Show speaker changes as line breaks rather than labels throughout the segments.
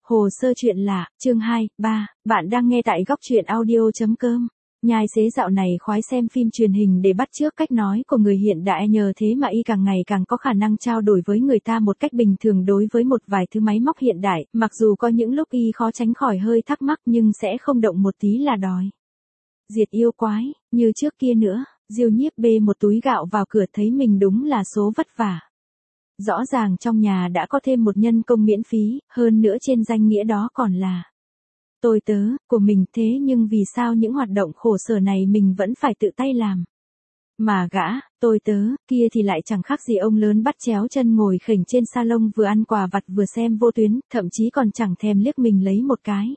Hồ sơ chuyện lạ, chương 2, 3, bạn đang nghe tại góc truyện audio.com. Nhai xế dạo này khoái xem phim truyền hình để bắt chước cách nói của người hiện đại, nhờ thế mà y càng ngày càng có khả năng trao đổi với người ta một cách bình thường đối với một vài thứ máy móc hiện đại, mặc dù có những lúc y khó tránh khỏi hơi thắc mắc nhưng sẽ không động một tí là đói. Diệt yêu quái, như trước kia nữa, Diêu Nhiếp bê một túi gạo vào cửa thấy mình đúng là số vất vả. Rõ ràng trong nhà đã có thêm một nhân công miễn phí, hơn nữa trên danh nghĩa đó còn là tôi tớ của mình, thế nhưng vì sao những hoạt động khổ sở này mình vẫn phải tự tay làm? Mà gã, tôi tớ, kia thì lại chẳng khác gì ông lớn bắt chéo chân ngồi khểnh trên salon vừa ăn quà vặt vừa xem vô tuyến, thậm chí còn chẳng thèm liếc mình lấy một cái.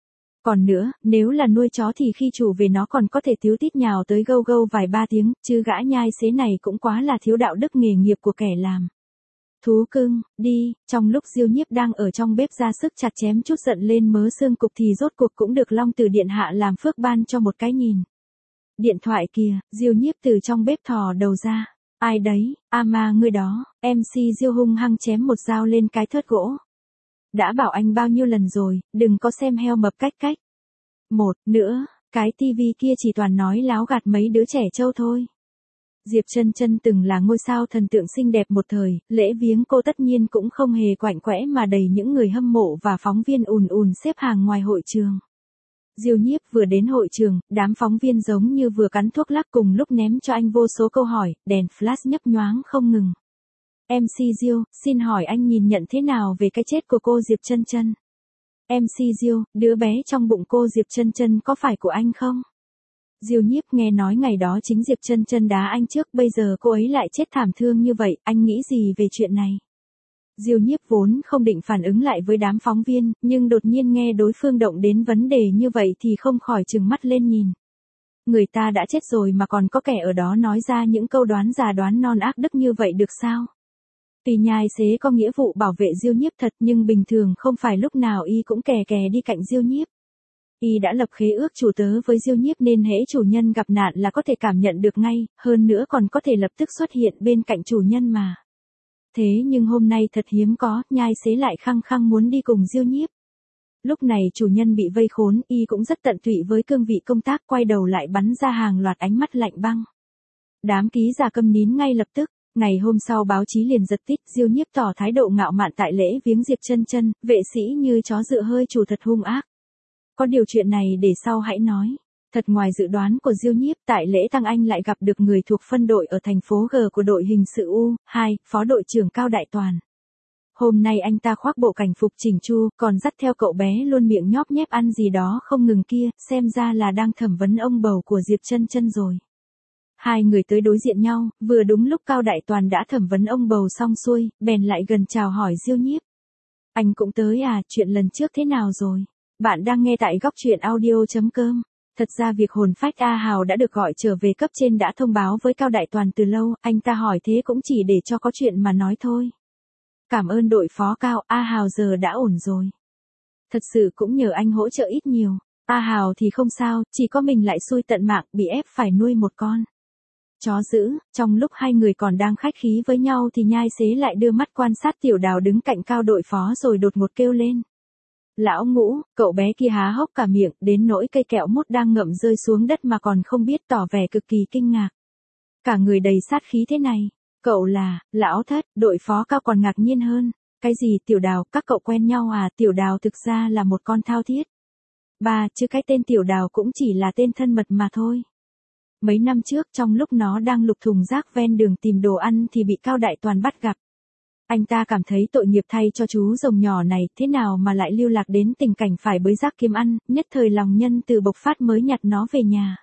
Còn nữa, nếu là nuôi chó thì khi chủ về nó còn có thể tíu tít nhào tới gâu gâu vài ba tiếng, chứ gã nhai xế này cũng quá là thiếu đạo đức nghề nghiệp của kẻ làm. Thú cưng, đi, trong lúc Diêu Nhiếp đang ở trong bếp ra sức chặt chém chút giận lên mớ xương cục thì rốt cuộc cũng được Long Tử điện hạ làm phước ban cho một cái nhìn. Điện thoại kìa, Diêu Nhiếp từ trong bếp thò đầu ra. Ai đấy, ma ngươi đó, MC Diêu hung hăng chém một dao lên cái thớt gỗ. Đã bảo anh bao nhiêu lần rồi, đừng có xem heo mập cách. Một nữa, cái tivi kia chỉ toàn nói láo gạt mấy đứa trẻ trâu thôi. Diệp Chân Chân từng là ngôi sao thần tượng xinh đẹp một thời, lễ viếng cô tất nhiên cũng không hề quạnh quẽ mà đầy những người hâm mộ và phóng viên ùn ùn xếp hàng ngoài hội trường. Diêu Nhiếp vừa đến hội trường, đám phóng viên giống như vừa cắn thuốc lắc cùng lúc ném cho anh vô số câu hỏi, đèn flash nhấp nhoáng không ngừng. MC Diêu, xin hỏi anh nhìn nhận thế nào về cái chết của cô Diệp Chân Chân? MC Diêu, đứa bé trong bụng cô Diệp Chân Chân có phải của anh không? Diêu Nhiếp nghe nói ngày đó chính Diệp Chân Chân đá anh trước, bây giờ cô ấy lại chết thảm thương như vậy, anh nghĩ gì về chuyện này? Diêu Nhiếp vốn không định phản ứng lại với đám phóng viên, nhưng đột nhiên nghe đối phương động đến vấn đề như vậy thì không khỏi trừng mắt lên nhìn. Người ta đã chết rồi mà còn có kẻ ở đó nói ra những câu đoán già đoán non ác đức như vậy được sao? Tuy nhai xế có nghĩa vụ bảo vệ Diêu Nhiếp thật nhưng bình thường không phải lúc nào y cũng kè đi cạnh Diêu Nhiếp. Y đã lập khế ước chủ tớ với Diêu Nhiếp nên hễ chủ nhân gặp nạn là có thể cảm nhận được ngay, hơn nữa còn có thể lập tức xuất hiện bên cạnh chủ nhân mà. Thế nhưng hôm nay thật hiếm có, nhai xế lại khăng khăng muốn đi cùng Diêu Nhiếp. Lúc này chủ nhân bị vây khốn, y cũng rất tận tụy với cương vị công tác, quay đầu lại bắn ra hàng loạt ánh mắt lạnh băng. Đám ký giả câm nín ngay lập tức. Ngày hôm sau báo chí liền giật tít, Diêu Nhiếp tỏ thái độ ngạo mạn tại lễ viếng Diệp Chân Chân, vệ sĩ như chó dựa hơi chủ thật hung ác. Có điều chuyện này để sau hãy nói. Thật ngoài dự đoán của Diêu Nhiếp, tại lễ tang anh lại gặp được người thuộc phân đội ở thành phố G của đội hình sự U2, phó đội trưởng Cao Đại Toàn. Hôm nay anh ta khoác bộ cảnh phục chỉnh chu, còn dắt theo cậu bé luôn miệng nhóp nhép ăn gì đó không ngừng kia, xem ra là đang thẩm vấn ông bầu của Diệp Chân Chân rồi. Hai người tới đối diện nhau, vừa đúng lúc Cao Đại Toàn đã thẩm vấn ông bầu xong xuôi, bèn lại gần chào hỏi Diêu Nhiếp. Anh cũng tới à, chuyện lần trước thế nào rồi? Bạn đang nghe tại góc truyện audio.com. Thật ra việc hồn phách A Hào đã được gọi trở về cấp trên đã thông báo với Cao Đại Toàn từ lâu, anh ta hỏi thế cũng chỉ để cho có chuyện mà nói thôi. Cảm ơn đội phó Cao, A Hào giờ đã ổn rồi. Thật sự cũng nhờ anh hỗ trợ ít nhiều. A Hào thì không sao, chỉ có mình lại xui tận mạng, bị ép phải nuôi một con chó dữ. Trong lúc hai người còn đang khách khí với nhau thì nhai xế lại đưa mắt quan sát Tiểu Đào đứng cạnh Cao đội phó rồi đột ngột kêu lên. Lão Ngũ, cậu bé kia há hốc cả miệng, đến nỗi cây kẹo mút đang ngậm rơi xuống đất mà còn không biết, tỏ vẻ cực kỳ kinh ngạc. Cả người đầy sát khí thế này. Cậu là, lão Thất, đội phó Cao còn ngạc nhiên hơn. Cái gì Tiểu Đào, các cậu quen nhau à? Tiểu Đào thực ra là một con thao thiết. Chứ cái tên Tiểu Đào cũng chỉ là tên thân mật mà thôi. Mấy năm trước trong lúc nó đang lục thùng rác ven đường tìm đồ ăn thì bị Cao Đại Toàn bắt gặp. Anh ta cảm thấy tội nghiệp thay cho chú rồng nhỏ này, thế nào mà lại lưu lạc đến tình cảnh phải bới rác kiếm ăn, nhất thời lòng nhân từ bộc phát mới nhặt nó về nhà.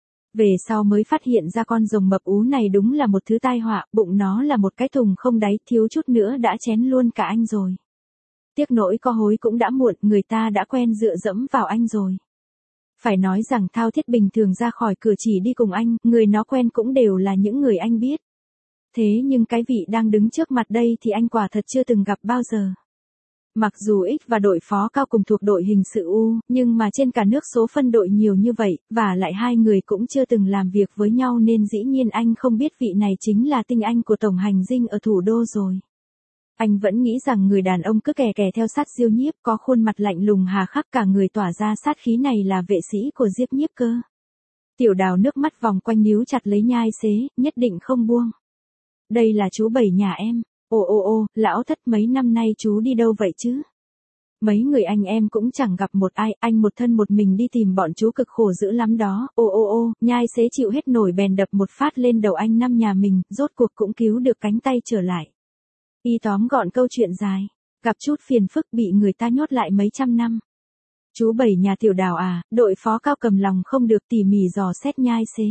Về sau mới phát hiện ra con rồng mập ú này đúng là một thứ tai họa, bụng nó là một cái thùng không đáy, thiếu chút nữa đã chén luôn cả anh rồi. Tiếc nỗi có hối cũng đã muộn, người ta đã quen dựa dẫm vào anh rồi. Phải nói rằng thao thiết bình thường ra khỏi cửa chỉ đi cùng anh, người nó quen cũng đều là những người anh biết. Thế nhưng cái vị đang đứng trước mặt đây thì anh quả thật chưa từng gặp bao giờ. Mặc dù X và đội phó Cao cùng thuộc đội hình sự U, nhưng mà trên cả nước số phân đội nhiều như vậy, và lại hai người cũng chưa từng làm việc với nhau nên dĩ nhiên anh không biết vị này chính là tinh anh của tổng hành dinh ở thủ đô rồi. Anh vẫn nghĩ rằng người đàn ông cứ kè kè theo sát Diêu Nhiếp, có khuôn mặt lạnh lùng hà khắc cả người tỏa ra sát khí này là vệ sĩ của Diệp Nhiếp cơ. Tiểu Đào nước mắt vòng quanh níu chặt lấy Nhai Xế, nhất định không buông. Đây là chú Bảy nhà em. Ô, lão thất mấy năm nay chú đi đâu vậy chứ? Mấy người anh em cũng chẳng gặp một ai, anh một thân một mình đi tìm bọn chú cực khổ dữ lắm đó. Ô, Nhai Xế chịu hết nổi bèn đập một phát lên đầu anh năm nhà mình, rốt cuộc cũng cứu được cánh tay trở lại. Y tóm gọn câu chuyện dài, gặp chút phiền phức bị người ta nhốt lại mấy trăm năm. Chú Bảy nhà Tiểu Đào à, đội phó cao cầm lòng không được tỉ mỉ dò xét Nhai Xế.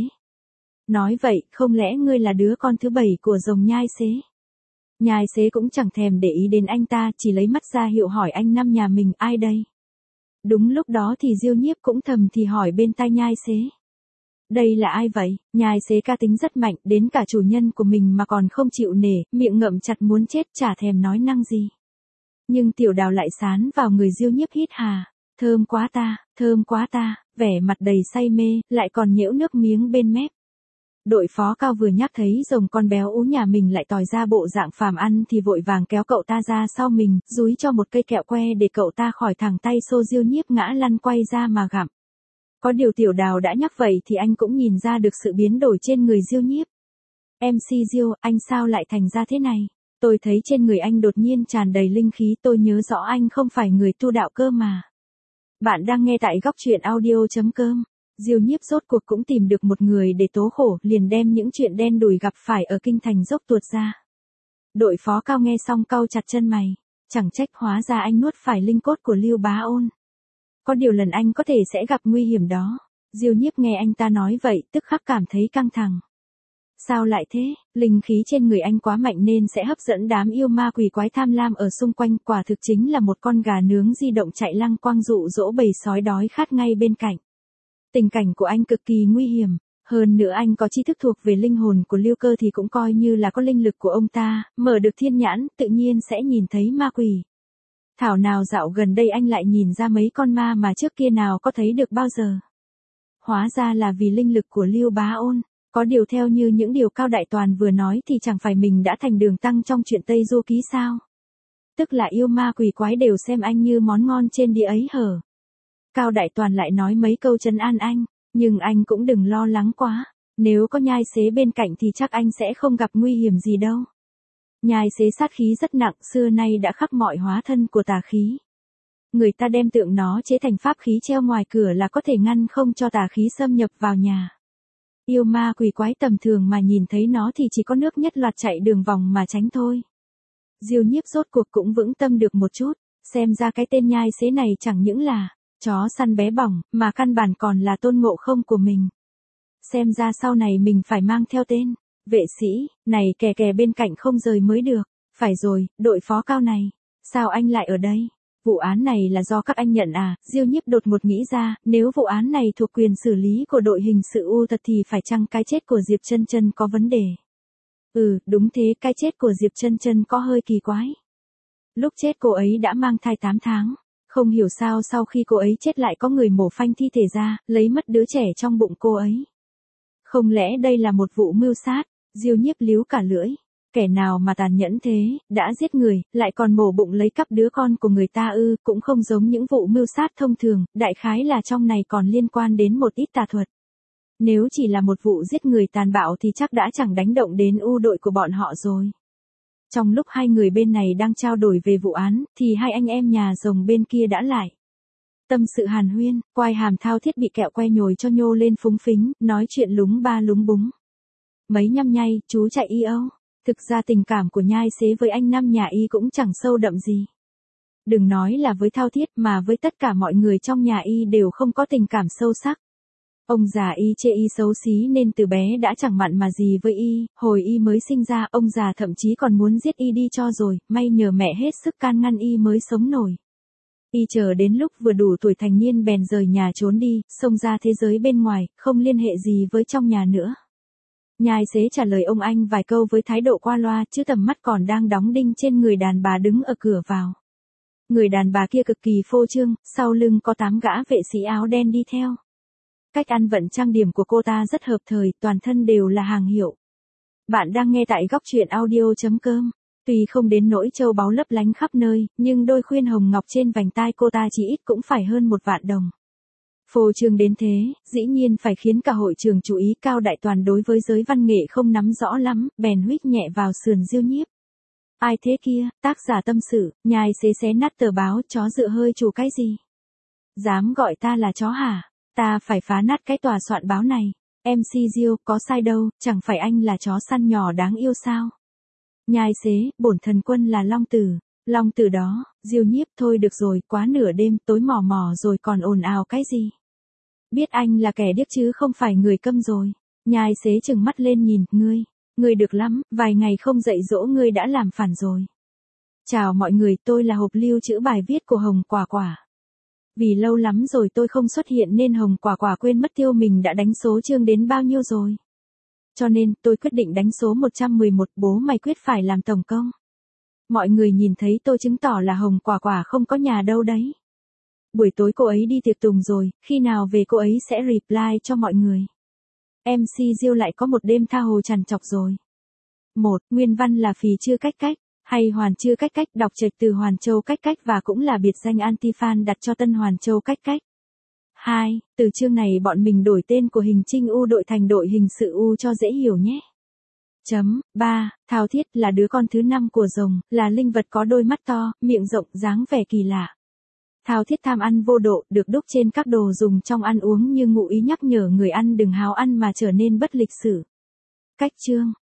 Nói vậy, không lẽ ngươi là đứa con thứ 7 của rồng Nhai Xế? Nhai Xế cũng chẳng thèm để ý đến anh ta, chỉ lấy mắt ra hiệu hỏi anh năm nhà mình ai đây. Đúng lúc đó thì Diêu Nhiếp cũng thầm thì hỏi bên tai Nhai Xế. Đây là ai vậy? Nhai Xế ca tính rất mạnh, đến cả chủ nhân của mình mà còn không chịu nể, miệng ngậm chặt muốn chết chả thèm nói năng gì. Nhưng Tiểu Đào lại sán vào người Diêu Nhiếp hít hà. Thơm quá ta, vẻ mặt đầy say mê, lại còn nhễu nước miếng bên mép. Đội phó cao vừa nhắc thấy rồng con béo ú nhà mình lại tòi ra bộ dạng phàm ăn thì vội vàng kéo cậu ta ra sau mình, dúi cho một cây kẹo que để cậu ta khỏi thẳng tay xô Diêu Nhiếp ngã lăn quay ra mà gặm. Có điều Tiểu Đào đã nhắc vậy thì anh cũng nhìn ra được sự biến đổi trên người Diêu Nhiếp. MC Diêu, anh sao lại thành ra thế này? Tôi thấy trên người anh đột nhiên tràn đầy linh khí, tôi nhớ rõ anh không phải người tu đạo cơ mà. Bạn đang nghe tại góc truyện audio.com. Diêu Nhiếp rốt cuộc cũng tìm được một người để tố khổ, liền đem những chuyện đen đủi gặp phải ở kinh thành dốc tuột ra. Đội phó cao nghe xong cau chặt chân mày, chẳng trách hóa ra anh nuốt phải linh cốt của Lưu Bá Ôn. Có điều lần anh có thể sẽ gặp nguy hiểm đó. Diêu Nhiếp nghe anh ta nói vậy, tức khắc cảm thấy căng thẳng. Sao lại thế? Linh khí trên người anh quá mạnh nên sẽ hấp dẫn đám yêu ma quỷ quái tham lam ở xung quanh, quả thực chính là một con gà nướng di động chạy lăng quang dụ dỗ bầy sói đói khát ngay bên cạnh. Tình cảnh của anh cực kỳ nguy hiểm, hơn nữa anh có tri thức thuộc về linh hồn của Lưu Cơ thì cũng coi như là có linh lực của ông ta, mở được thiên nhãn, tự nhiên sẽ nhìn thấy ma quỷ. Thảo nào dạo gần đây anh lại nhìn ra mấy con ma mà trước kia nào có thấy được bao giờ. Hóa ra là vì linh lực của Lưu Bá Ôn. Có điều theo như những điều Cao Đại Toàn vừa nói thì chẳng phải mình đã thành đường tăng trong chuyện Tây Du Ký sao? Tức là yêu ma quỷ quái đều xem anh như món ngon trên đĩa ấy hở. Cao Đại Toàn lại nói mấy câu trấn an anh, nhưng anh cũng đừng lo lắng quá, nếu có Nhai Xế bên cạnh thì chắc anh sẽ không gặp nguy hiểm gì đâu. Nhai Xế sát khí rất nặng, xưa nay đã khắc mọi hóa thân của tà khí. Người ta đem tượng nó chế thành pháp khí treo ngoài cửa là có thể ngăn không cho tà khí xâm nhập vào nhà. Yêu ma quỷ quái tầm thường mà nhìn thấy nó thì chỉ có nước nhất loạt chạy đường vòng mà tránh thôi. Diêu Nhiếp rốt cuộc cũng vững tâm được một chút, xem ra cái tên Nhai Xế này chẳng những là chó săn bé bỏng, mà căn bản còn là Tôn Ngộ Không của mình. Xem ra sau này mình phải mang theo tên vệ sĩ này kè kè bên cạnh không rời mới được. Phải rồi, đội phó Cao này, sao anh lại ở đây? Vụ án này là do các anh nhận à? Diêu Nhiếp đột ngột nghĩ ra, nếu vụ án này thuộc quyền xử lý của đội hình sự U thật thì phải chăng cái chết của Diệp Chân Chân có vấn đề? Đúng thế, cái chết của Diệp Chân Chân có hơi kỳ quái. Lúc chết cô ấy đã mang thai 8 tháng. Không hiểu sao sau khi cô ấy chết lại có người mổ phanh thi thể ra, lấy mất đứa trẻ trong bụng cô ấy. Không lẽ đây là một vụ mưu sát? Diêu Nhiếp líu cả lưỡi. Kẻ nào mà tàn nhẫn thế, đã giết người, lại còn mổ bụng lấy cắp đứa con của người ta cũng không giống những vụ mưu sát thông thường, đại khái là trong này còn liên quan đến một ít tà thuật. Nếu chỉ là một vụ giết người tàn bạo thì chắc đã chẳng đánh động đến U đội của bọn họ rồi. Trong lúc hai người bên này đang trao đổi về vụ án, thì hai anh em nhà rồng bên kia đã lại. Tâm sự hàn huyên, Quai Hàm thao thiết bị kẹo que nhồi cho nhô lên phúng phính, nói chuyện lúng ba lúng búng. Mấy nhăm nhay, chú chạy y âu. Thực ra tình cảm của Nhai Xế với anh năm nhà y cũng chẳng sâu đậm gì. Đừng nói là với thao thiết mà với tất cả mọi người trong nhà y đều không có tình cảm sâu sắc. Ông già y chê y xấu xí nên từ bé đã chẳng mặn mà gì với y, hồi y mới sinh ra ông già thậm chí còn muốn giết y đi cho rồi, may nhờ mẹ hết sức can ngăn y mới sống nổi. Y chờ đến lúc vừa đủ tuổi thành niên bèn rời nhà trốn đi, xông ra thế giới bên ngoài, không liên hệ gì với trong nhà nữa. Nhai Xế trả lời ông anh vài câu với thái độ qua loa, chứ tầm mắt còn đang đóng đinh trên người đàn bà đứng ở cửa vào. Người đàn bà kia cực kỳ phô trương, sau lưng có 8 gã vệ sĩ áo đen đi theo. Cách ăn vận trang điểm của cô ta rất hợp thời, toàn thân đều là hàng hiệu. Bạn đang nghe tại góc truyện audio.com. Tuy không đến nỗi châu báu lấp lánh khắp nơi, nhưng đôi khuyên hồng ngọc trên vành tai cô ta chỉ ít cũng phải hơn 1.000.000 đồng. Phô trương đến thế, dĩ nhiên phải khiến cả hội trường chú ý. Cao Đại Toàn đối với giới văn nghệ không nắm rõ lắm, bèn huých nhẹ vào sườn Diêu Nhiếp. Ai thế kia, tác giả tâm sự, nhai xé nát tờ báo, chó dựa hơi chủ cái gì? Dám gọi ta là chó hả? Ta phải phá nát cái tòa soạn báo này. MC Diêu, có sai đâu, chẳng phải anh là chó săn nhỏ đáng yêu sao? Nhai xế, bổn thần quân là Long Tử. Long Tử đó, Diêu Nhiếp, thôi được rồi, quá nửa đêm, tối mò mò rồi còn ồn ào cái gì? Biết anh là kẻ điếc chứ không phải người câm rồi. Nhai xế trừng mắt lên nhìn, ngươi được lắm, vài ngày không dạy dỗ ngươi đã làm phản rồi. Chào mọi người, tôi là hộp lưu trữ bài viết của Hồng Quả Quả. Vì lâu lắm rồi tôi không xuất hiện nên Hồng Quả Quả quên mất tiêu mình đã đánh số chương đến bao nhiêu rồi. Cho nên, tôi quyết định đánh số 111, bố mày quyết phải làm tổng công. Mọi người nhìn thấy tôi chứng tỏ là Hồng Quả Quả không có nhà đâu đấy. Buổi tối cô ấy đi tiệc tùng rồi, khi nào về cô ấy sẽ reply cho mọi người. MC Diêu lại có một đêm tha hồ trằn trọc rồi. 1. Nguyên văn là Phì Chư Cách Cách, hay Hoàn Chư Cách Cách, đọc trạch từ Hoàn Châu Cách Cách và cũng là biệt danh anti-fan đặt cho Tân Hoàn Châu Cách Cách. 2. Từ chương này bọn mình đổi tên của hình trinh U đội thành đội hình sự U cho dễ hiểu nhé. 3. Thao Thiết là đứa con thứ 5 của rồng, là linh vật có đôi mắt to, miệng rộng, dáng vẻ kỳ lạ. Thao Thiết tham ăn vô độ, được đúc trên các đồ dùng trong ăn uống như ngụ ý nhắc nhở người ăn đừng háo ăn mà trở nên bất lịch sự. Cách chương